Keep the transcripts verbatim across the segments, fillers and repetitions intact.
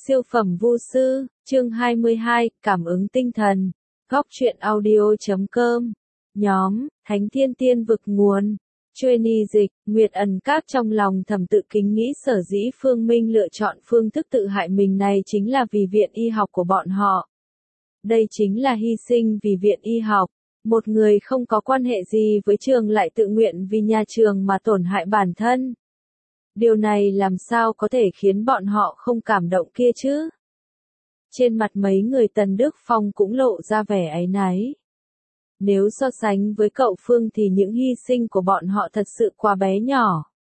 Siêu phẩm vu sư, chương hai mươi hai, cảm ứng tinh thần. Góc truyện audio chấm com. Nhóm, Thánh Thiên Tiên Vực Nguồn. Chuyên dịch, Nguyệt Ẩn Các trong lòng thầm tự kính nghĩ sở dĩ Phương Minh lựa chọn phương thức tự hại mình này chính là vì viện y học của bọn họ. Đây chính là hy sinh vì viện y học. Một người không có quan hệ gì với trường lại tự nguyện vì nhà trường mà tổn hại bản thân. Điều này làm sao có thể khiến bọn họ không cảm động kia chứ? Trên mặt mấy người Tần Đức Phong cũng lộ ra vẻ áy náy. Nếu so sánh với cậu Phương thì những hy sinh của bọn họ thật sự quá bé nhỏ.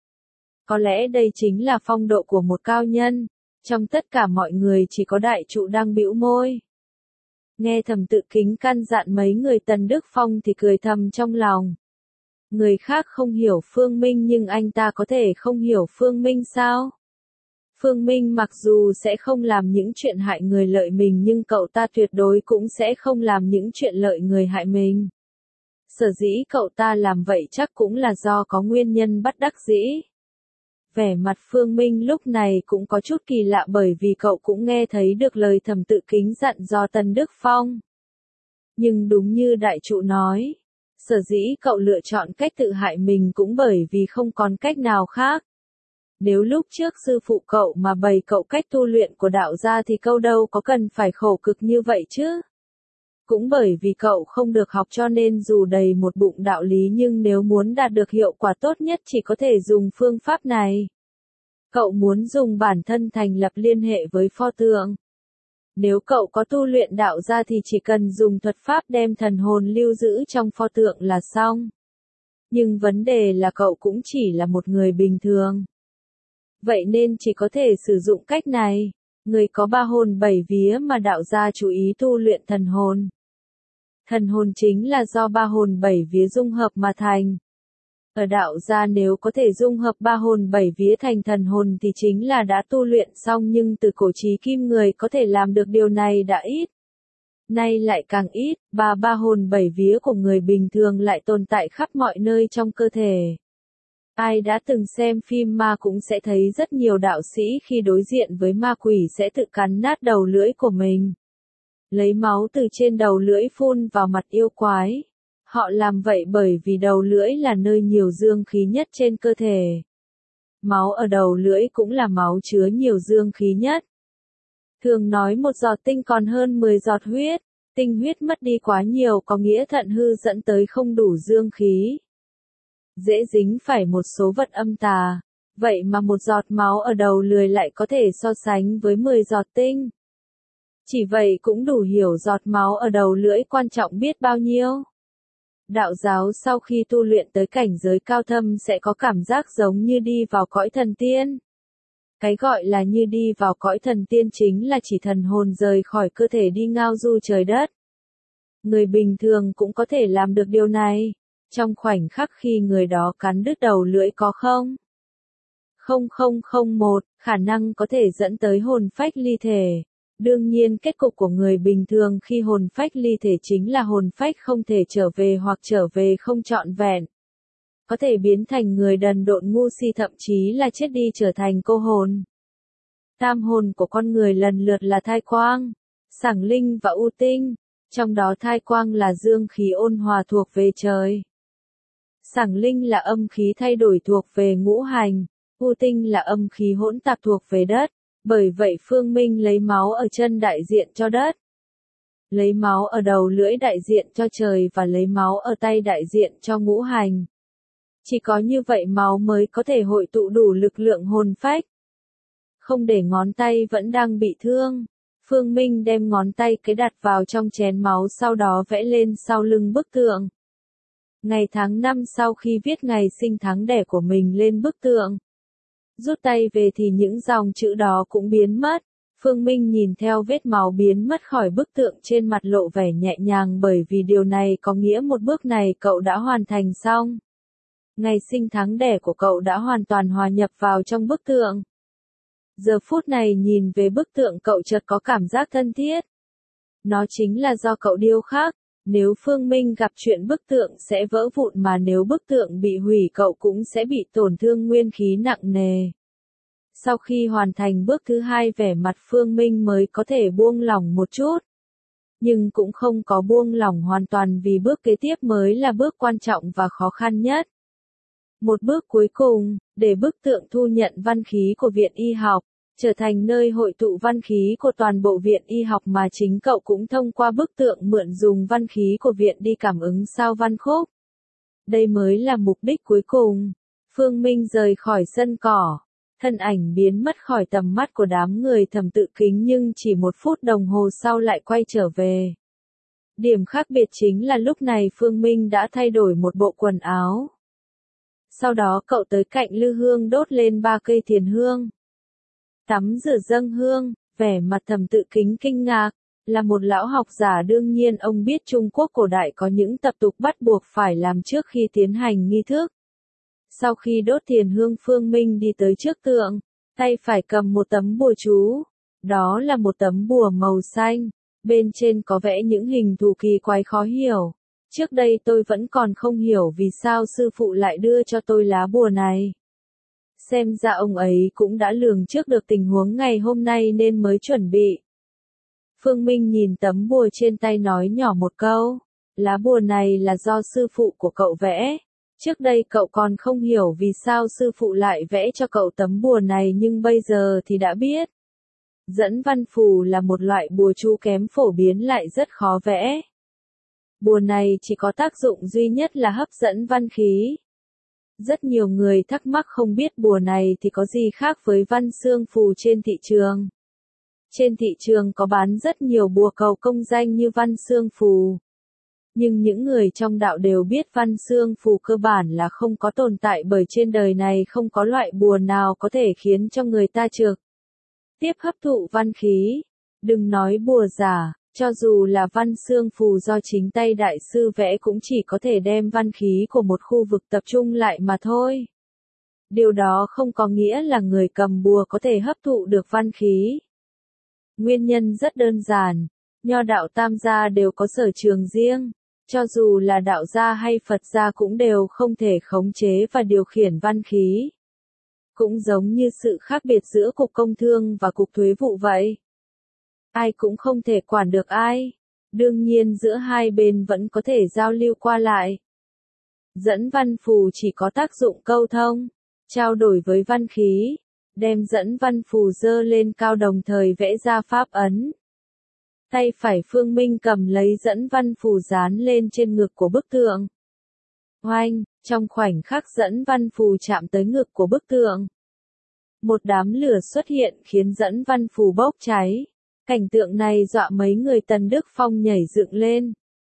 Có lẽ đây chính là phong độ của một cao nhân. Trong tất cả mọi người chỉ có đại trụ đang bĩu môi. Nghe thầm tự kính căn dặn mấy người Tần Đức Phong thì cười thầm trong lòng. Người khác không hiểu Phương Minh nhưng anh ta có thể không hiểu Phương Minh sao? Phương Minh mặc dù sẽ không làm những chuyện hại người lợi mình nhưng cậu ta tuyệt đối cũng sẽ không làm những chuyện lợi người hại mình. Sở dĩ cậu ta làm vậy chắc cũng là do có nguyên nhân bất đắc dĩ. Vẻ mặt Phương Minh lúc này cũng có chút kỳ lạ bởi vì cậu cũng nghe thấy được lời thầm tự kính dặn do Tần Đức Phong. Nhưng đúng như đại trụ nói. Sở dĩ cậu lựa chọn cách tự hại mình cũng bởi vì không còn cách nào khác. Nếu lúc trước sư phụ cậu mà bày cậu cách tu luyện của đạo gia thì cậu đâu có cần phải khổ cực như vậy chứ. Cũng bởi vì cậu không được học cho nên dù đầy một bụng đạo lý nhưng nếu muốn đạt được hiệu quả tốt nhất chỉ có thể dùng phương pháp này. Cậu muốn dùng bản thân thành lập liên hệ với pho tượng. Nếu cậu có tu luyện đạo gia thì chỉ cần dùng thuật pháp đem thần hồn lưu giữ trong pho tượng là xong. Nhưng vấn đề là cậu cũng chỉ là một người bình thường. Vậy nên chỉ có thể sử dụng cách này. Người có ba hồn bảy vía mà đạo gia chú ý tu luyện thần hồn. Thần hồn chính là do ba hồn bảy vía dung hợp mà thành. Ở đạo gia nếu có thể dung hợp ba hồn bảy vía thành thần hồn thì chính là đã tu luyện xong nhưng từ cổ chí kim người có thể làm được điều này đã ít. Nay lại càng ít, ba ba hồn bảy vía của người bình thường lại tồn tại khắp mọi nơi trong cơ thể. Ai đã từng xem phim ma cũng sẽ thấy rất nhiều đạo sĩ khi đối diện với ma quỷ sẽ tự cắn nát đầu lưỡi của mình. Lấy máu từ trên đầu lưỡi phun vào mặt yêu quái. Họ làm vậy bởi vì đầu lưỡi là nơi nhiều dương khí nhất trên cơ thể. Máu ở đầu lưỡi cũng là máu chứa nhiều dương khí nhất. Thường nói một giọt tinh còn hơn mười giọt huyết, tinh huyết mất đi quá nhiều có nghĩa thận hư dẫn tới không đủ dương khí. Dễ dính phải một số vật âm tà, vậy mà một giọt máu ở đầu lưỡi lại có thể so sánh với mười giọt tinh. Chỉ vậy cũng đủ hiểu giọt máu ở đầu lưỡi quan trọng biết bao nhiêu. Đạo giáo sau khi tu luyện tới cảnh giới cao thâm sẽ có cảm giác giống như đi vào cõi thần tiên. Cái gọi là như đi vào cõi thần tiên chính là chỉ thần hồn rời khỏi cơ thể đi ngao du trời đất. Người bình thường cũng có thể làm được điều này. Trong khoảnh khắc khi người đó cắn đứt đầu lưỡi có không? không không không một, khả năng có thể dẫn tới hồn phách ly thể. Đương nhiên kết cục của người bình thường khi hồn phách ly thể chính là hồn phách không thể trở về hoặc trở về không trọn vẹn. Có thể biến thành người đần độn ngu si thậm chí là chết đi trở thành cô hồn. Tam hồn của con người lần lượt là thai quang, sảng linh và u tinh. Trong đó thai quang là dương khí ôn hòa thuộc về trời. Sảng linh là âm khí thay đổi thuộc về ngũ hành. U tinh là âm khí hỗn tạp thuộc về đất. Bởi vậy Phương Minh lấy máu ở chân đại diện cho đất. Lấy máu ở đầu lưỡi đại diện cho trời và lấy máu ở tay đại diện cho ngũ hành. Chỉ có như vậy máu mới có thể hội tụ đủ lực lượng hồn phách. Không để ngón tay vẫn đang bị thương. Phương Minh đem ngón tay cái đặt vào trong chén máu sau đó vẽ lên sau lưng bức tượng. Ngày tháng năm sau khi viết ngày sinh tháng đẻ của mình lên bức tượng. Rút tay về thì những dòng chữ đó cũng biến mất. Phương Minh nhìn theo vết máu biến mất khỏi bức tượng trên mặt lộ vẻ nhẹ nhàng bởi vì điều này có nghĩa một bước này cậu đã hoàn thành xong. Ngày sinh tháng đẻ của cậu đã hoàn toàn hòa nhập vào trong bức tượng. Giờ phút này nhìn về bức tượng cậu chợt có cảm giác thân thiết. Nó chính là do cậu điêu khắc. Nếu Phương Minh gặp chuyện bức tượng sẽ vỡ vụn mà nếu bức tượng bị hủy cậu cũng sẽ bị tổn thương nguyên khí nặng nề. Sau khi hoàn thành bước thứ hai vẻ mặt Phương Minh mới có thể buông lỏng một chút. Nhưng cũng không có buông lỏng hoàn toàn vì bước kế tiếp mới là bước quan trọng và khó khăn nhất. Một bước cuối cùng, để bức tượng thu nhận văn khí của Viện Y học, trở thành nơi hội tụ văn khí của toàn bộ Viện Y học mà chính cậu cũng thông qua bức tượng mượn dùng văn khí của Viện đi cảm ứng sao văn khúc. Đây mới là mục đích cuối cùng. Phương Minh rời khỏi sân cỏ. Thân ảnh biến mất khỏi tầm mắt của đám người Thẩm Tự Kính nhưng chỉ một phút đồng hồ sau lại quay trở về. Điểm khác biệt chính là lúc này Phương Minh đã thay đổi một bộ quần áo. Sau đó cậu tới cạnh lư hương đốt lên ba cây thiền hương. Tắm rửa dâng hương, vẻ mặt Thẩm Tự Kính kinh ngạc, là một lão học giả đương nhiên ông biết Trung Quốc cổ đại có những tập tục bắt buộc phải làm trước khi tiến hành nghi thức. Sau khi đốt thiền hương Phương Minh đi tới trước tượng, tay phải cầm một tấm bùa chú. Đó là một tấm bùa màu xanh, bên trên có vẽ những hình thù kỳ quái khó hiểu. Trước đây tôi vẫn còn không hiểu vì sao sư phụ lại đưa cho tôi lá bùa này. Xem ra ông ấy cũng đã lường trước được tình huống ngày hôm nay nên mới chuẩn bị. Phương Minh nhìn tấm bùa trên tay nói nhỏ một câu, lá bùa này là do sư phụ của cậu vẽ. Trước đây cậu còn không hiểu vì sao sư phụ lại vẽ cho cậu tấm bùa này nhưng bây giờ thì đã biết. Dẫn văn phù là một loại bùa chú kém phổ biến lại rất khó vẽ. Bùa này chỉ có tác dụng duy nhất là hấp dẫn văn khí. Rất nhiều người thắc mắc không biết bùa này thì có gì khác với văn xương phù trên thị trường. Trên thị trường có bán rất nhiều bùa cầu công danh như văn xương phù. Nhưng những người trong đạo đều biết văn xương phù cơ bản là không có tồn tại bởi trên đời này không có loại bùa nào có thể khiến cho người ta trực tiếp hấp thụ văn khí. Đừng nói bùa giả, cho dù là văn xương phù do chính tay đại sư vẽ cũng chỉ có thể đem văn khí của một khu vực tập trung lại mà thôi. Điều đó không có nghĩa là người cầm bùa có thể hấp thụ được văn khí. Nguyên nhân rất đơn giản, nho đạo tam gia đều có sở trường riêng. Cho dù là đạo gia hay Phật gia cũng đều không thể khống chế và điều khiển văn khí. Cũng giống như sự khác biệt giữa Cục Công Thương và Cục Thuế vụ vậy. Ai cũng không thể quản được ai. Đương nhiên giữa hai bên vẫn có thể giao lưu qua lại. Dẫn văn phù chỉ có tác dụng câu thông, trao đổi với văn khí, đem dẫn văn phù dơ lên cao đồng thời vẽ ra pháp ấn. Tay phải Phương Minh cầm lấy dẫn văn phù dán lên trên ngực của bức tượng. Oanh, trong khoảnh khắc dẫn văn phù chạm tới ngực của bức tượng. Một đám lửa xuất hiện khiến dẫn văn phù bốc cháy. Cảnh tượng này dọa mấy người Tần Đức Phong nhảy dựng lên.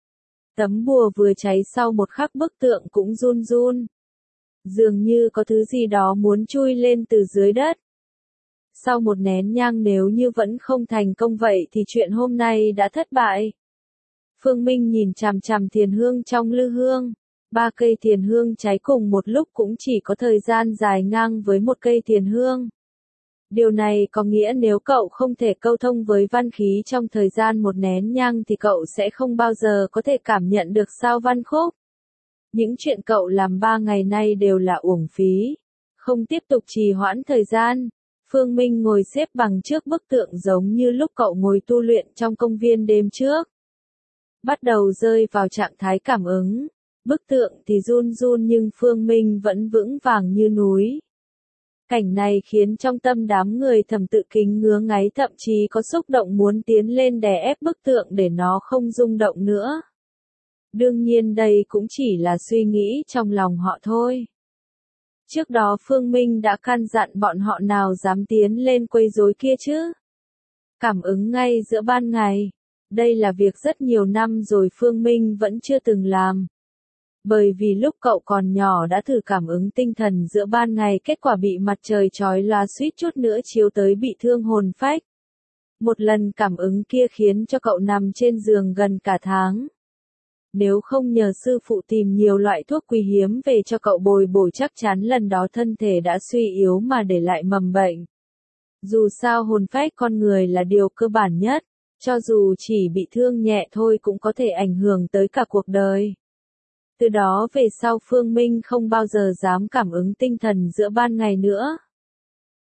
Tấm bùa vừa cháy sau một khắc bức tượng cũng run run. Dường như có thứ gì đó muốn chui lên từ dưới đất. Sau một nén nhang nếu như vẫn không thành công vậy thì chuyện hôm nay đã thất bại. Phương Minh nhìn chằm chằm thiền hương trong lư hương. Ba cây thiền hương cháy cùng một lúc cũng chỉ có thời gian dài ngang với một cây thiền hương. Điều này có nghĩa nếu cậu không thể câu thông với văn khí trong thời gian một nén nhang thì cậu sẽ không bao giờ có thể cảm nhận được sao văn khúc. Những chuyện cậu làm ba ngày nay đều là uổng phí. Không tiếp tục trì hoãn thời gian. Phương Minh ngồi xếp bằng trước bức tượng giống như lúc cậu ngồi tu luyện trong công viên đêm trước. Bắt đầu rơi vào trạng thái cảm ứng. Bức tượng thì run run nhưng Phương Minh vẫn vững vàng như núi. Cảnh này khiến trong tâm đám người Thẩm Tự Kính ngứa ngáy thậm chí có xúc động muốn tiến lên đè ép bức tượng để nó không rung động nữa. Đương nhiên đây cũng chỉ là suy nghĩ trong lòng họ thôi. Trước đó Phương Minh đã căn dặn bọn họ nào dám tiến lên quấy rối kia chứ. Cảm ứng ngay giữa ban ngày. Đây là việc rất nhiều năm rồi Phương Minh vẫn chưa từng làm. Bởi vì lúc cậu còn nhỏ đã thử cảm ứng tinh thần giữa ban ngày kết quả bị mặt trời chói lòa suýt chút nữa chiếu tới bị thương hồn phách. Một lần cảm ứng kia khiến cho cậu nằm trên giường gần cả tháng. Nếu không nhờ sư phụ tìm nhiều loại thuốc quý hiếm về cho cậu bồi bổ chắc chắn lần đó thân thể đã suy yếu mà để lại mầm bệnh. Dù sao hồn phách con người là điều cơ bản nhất, cho dù chỉ bị thương nhẹ thôi cũng có thể ảnh hưởng tới cả cuộc đời. Từ đó về sau Phương Minh không bao giờ dám cảm ứng tinh thần giữa ban ngày nữa.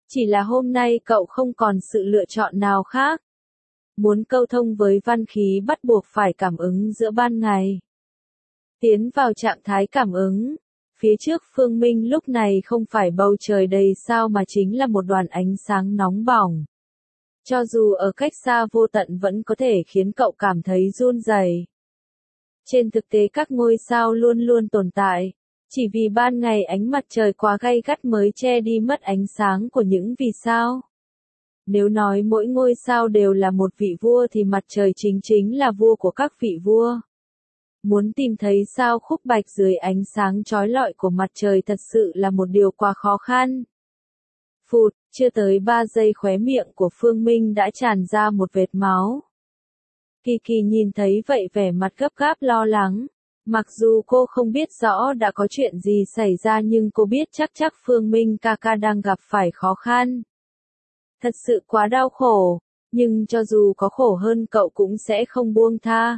Chỉ là hôm nay cậu không còn sự lựa chọn nào khác. Muốn câu thông với văn khí bắt buộc phải cảm ứng giữa ban ngày. Tiến vào trạng thái cảm ứng. Phía trước Phương Minh lúc này không phải bầu trời đầy sao mà chính là một đoàn ánh sáng nóng bỏng. Cho dù ở cách xa vô tận vẫn có thể khiến cậu cảm thấy run rẩy. Trên thực tế các ngôi sao luôn luôn tồn tại. Chỉ vì ban ngày ánh mặt trời quá gay gắt mới che đi mất ánh sáng của những vì sao. Nếu nói mỗi ngôi sao đều là một vị vua thì mặt trời chính chính là vua của các vị vua. Muốn tìm thấy sao khúc bạch dưới ánh sáng chói lọi của mặt trời thật sự là một điều quá khó khăn. Phụt, chưa tới ba giây khóe miệng của Phương Minh đã tràn ra một vệt máu. Kỳ Kỳ nhìn thấy vậy vẻ mặt gấp gáp lo lắng. Mặc dù cô không biết rõ đã có chuyện gì xảy ra nhưng cô biết chắc chắc Phương Minh ca ca đang gặp phải khó khăn. Thật sự quá đau khổ, nhưng cho dù có khổ hơn cậu cũng sẽ không buông tha.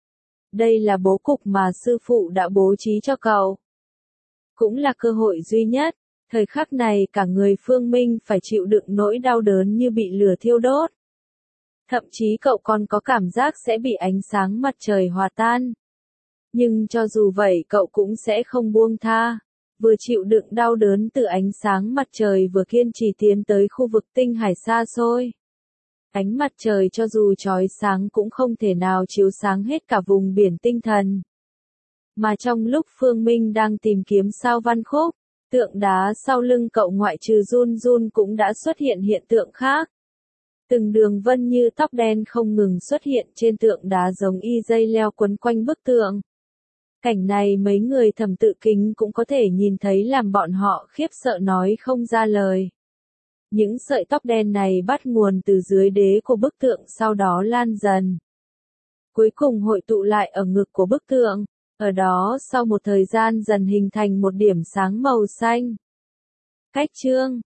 Đây là bố cục mà sư phụ đã bố trí cho cậu. Cũng là cơ hội duy nhất, thời khắc này cả người Phương Minh phải chịu đựng nỗi đau đớn như bị lửa thiêu đốt. Thậm chí cậu còn có cảm giác sẽ bị ánh sáng mặt trời hòa tan. Nhưng cho dù vậy cậu cũng sẽ không buông tha. Vừa chịu đựng đau đớn từ ánh sáng mặt trời vừa kiên trì tiến tới khu vực tinh hải xa xôi. Ánh mặt trời cho dù chói sáng cũng không thể nào chiếu sáng hết cả vùng biển tinh thần. Mà trong lúc Phương Minh đang tìm kiếm sao Văn Khúc, tượng đá sau lưng cậu ngoại trừ run run cũng đã xuất hiện hiện tượng khác. Từng đường vân như tóc đen không ngừng xuất hiện trên tượng đá giống y dây leo quấn quanh bức tượng. Cảnh này mấy người thẩm tự kính cũng có thể nhìn thấy làm bọn họ khiếp sợ nói không ra lời. Những sợi tóc đen này bắt nguồn từ dưới đế của bức tượng sau đó lan dần. Cuối cùng hội tụ lại ở ngực của bức tượng, ở đó sau một thời gian dần hình thành một điểm sáng màu xanh. Cách chương